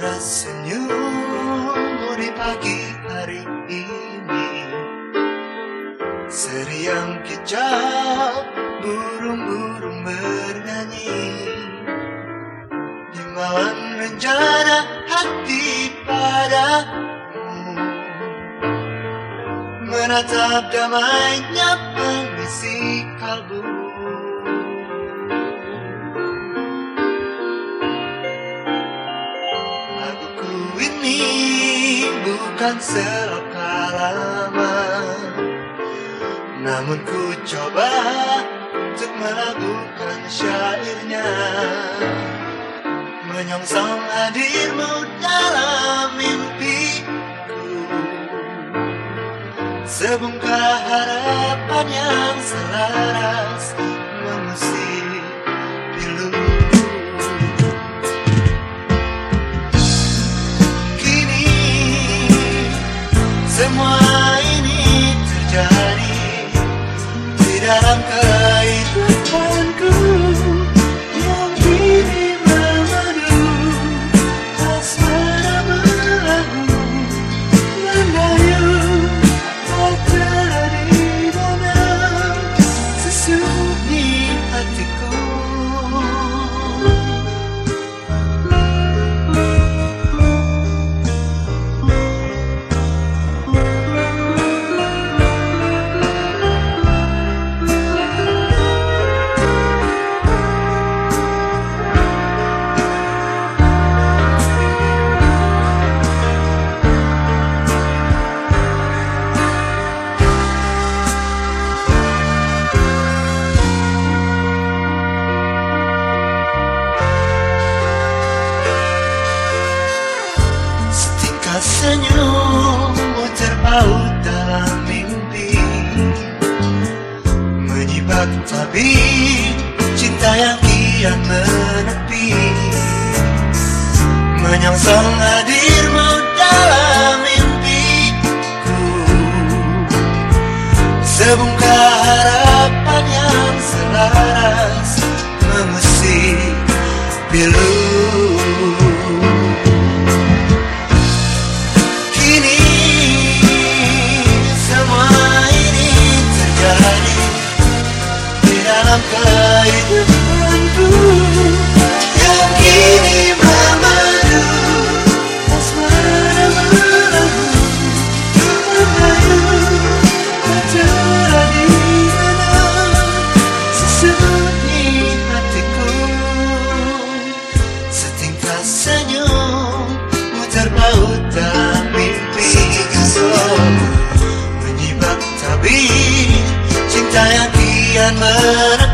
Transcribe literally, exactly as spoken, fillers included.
tersenyum di pagi hari ini. Seriang kicau, burung-burung bernyanyi, himbauan rencana hati padamu, menatap damainya mengisi kalbu. Laguku ini bukan seloka lama, namun ku coba untuk melakukan syairnya, menyongsong hadirmu dalam mimpiku, sebongkah harapan yang selaras mengusik piluku. Kini semua ini terjadi di dalam kehidupanku yang kini memadu asmara melagu mendayu terada di dalam sesunyi hatiku. Senyummu terpaut dalam mimpi, menyibak tabir cinta yang kian menepi, menyongsong hadirmu dalam mimpiku, sebongkah harapan yang selaras mengusik pilu. Kehidupanku yang kini memadu asmara melagu mendayu terada di dalam sesunyi hatiku. Setingkah senyummu terpaut dalam mimpiku, menyibak tabir cinta yang kian menarik,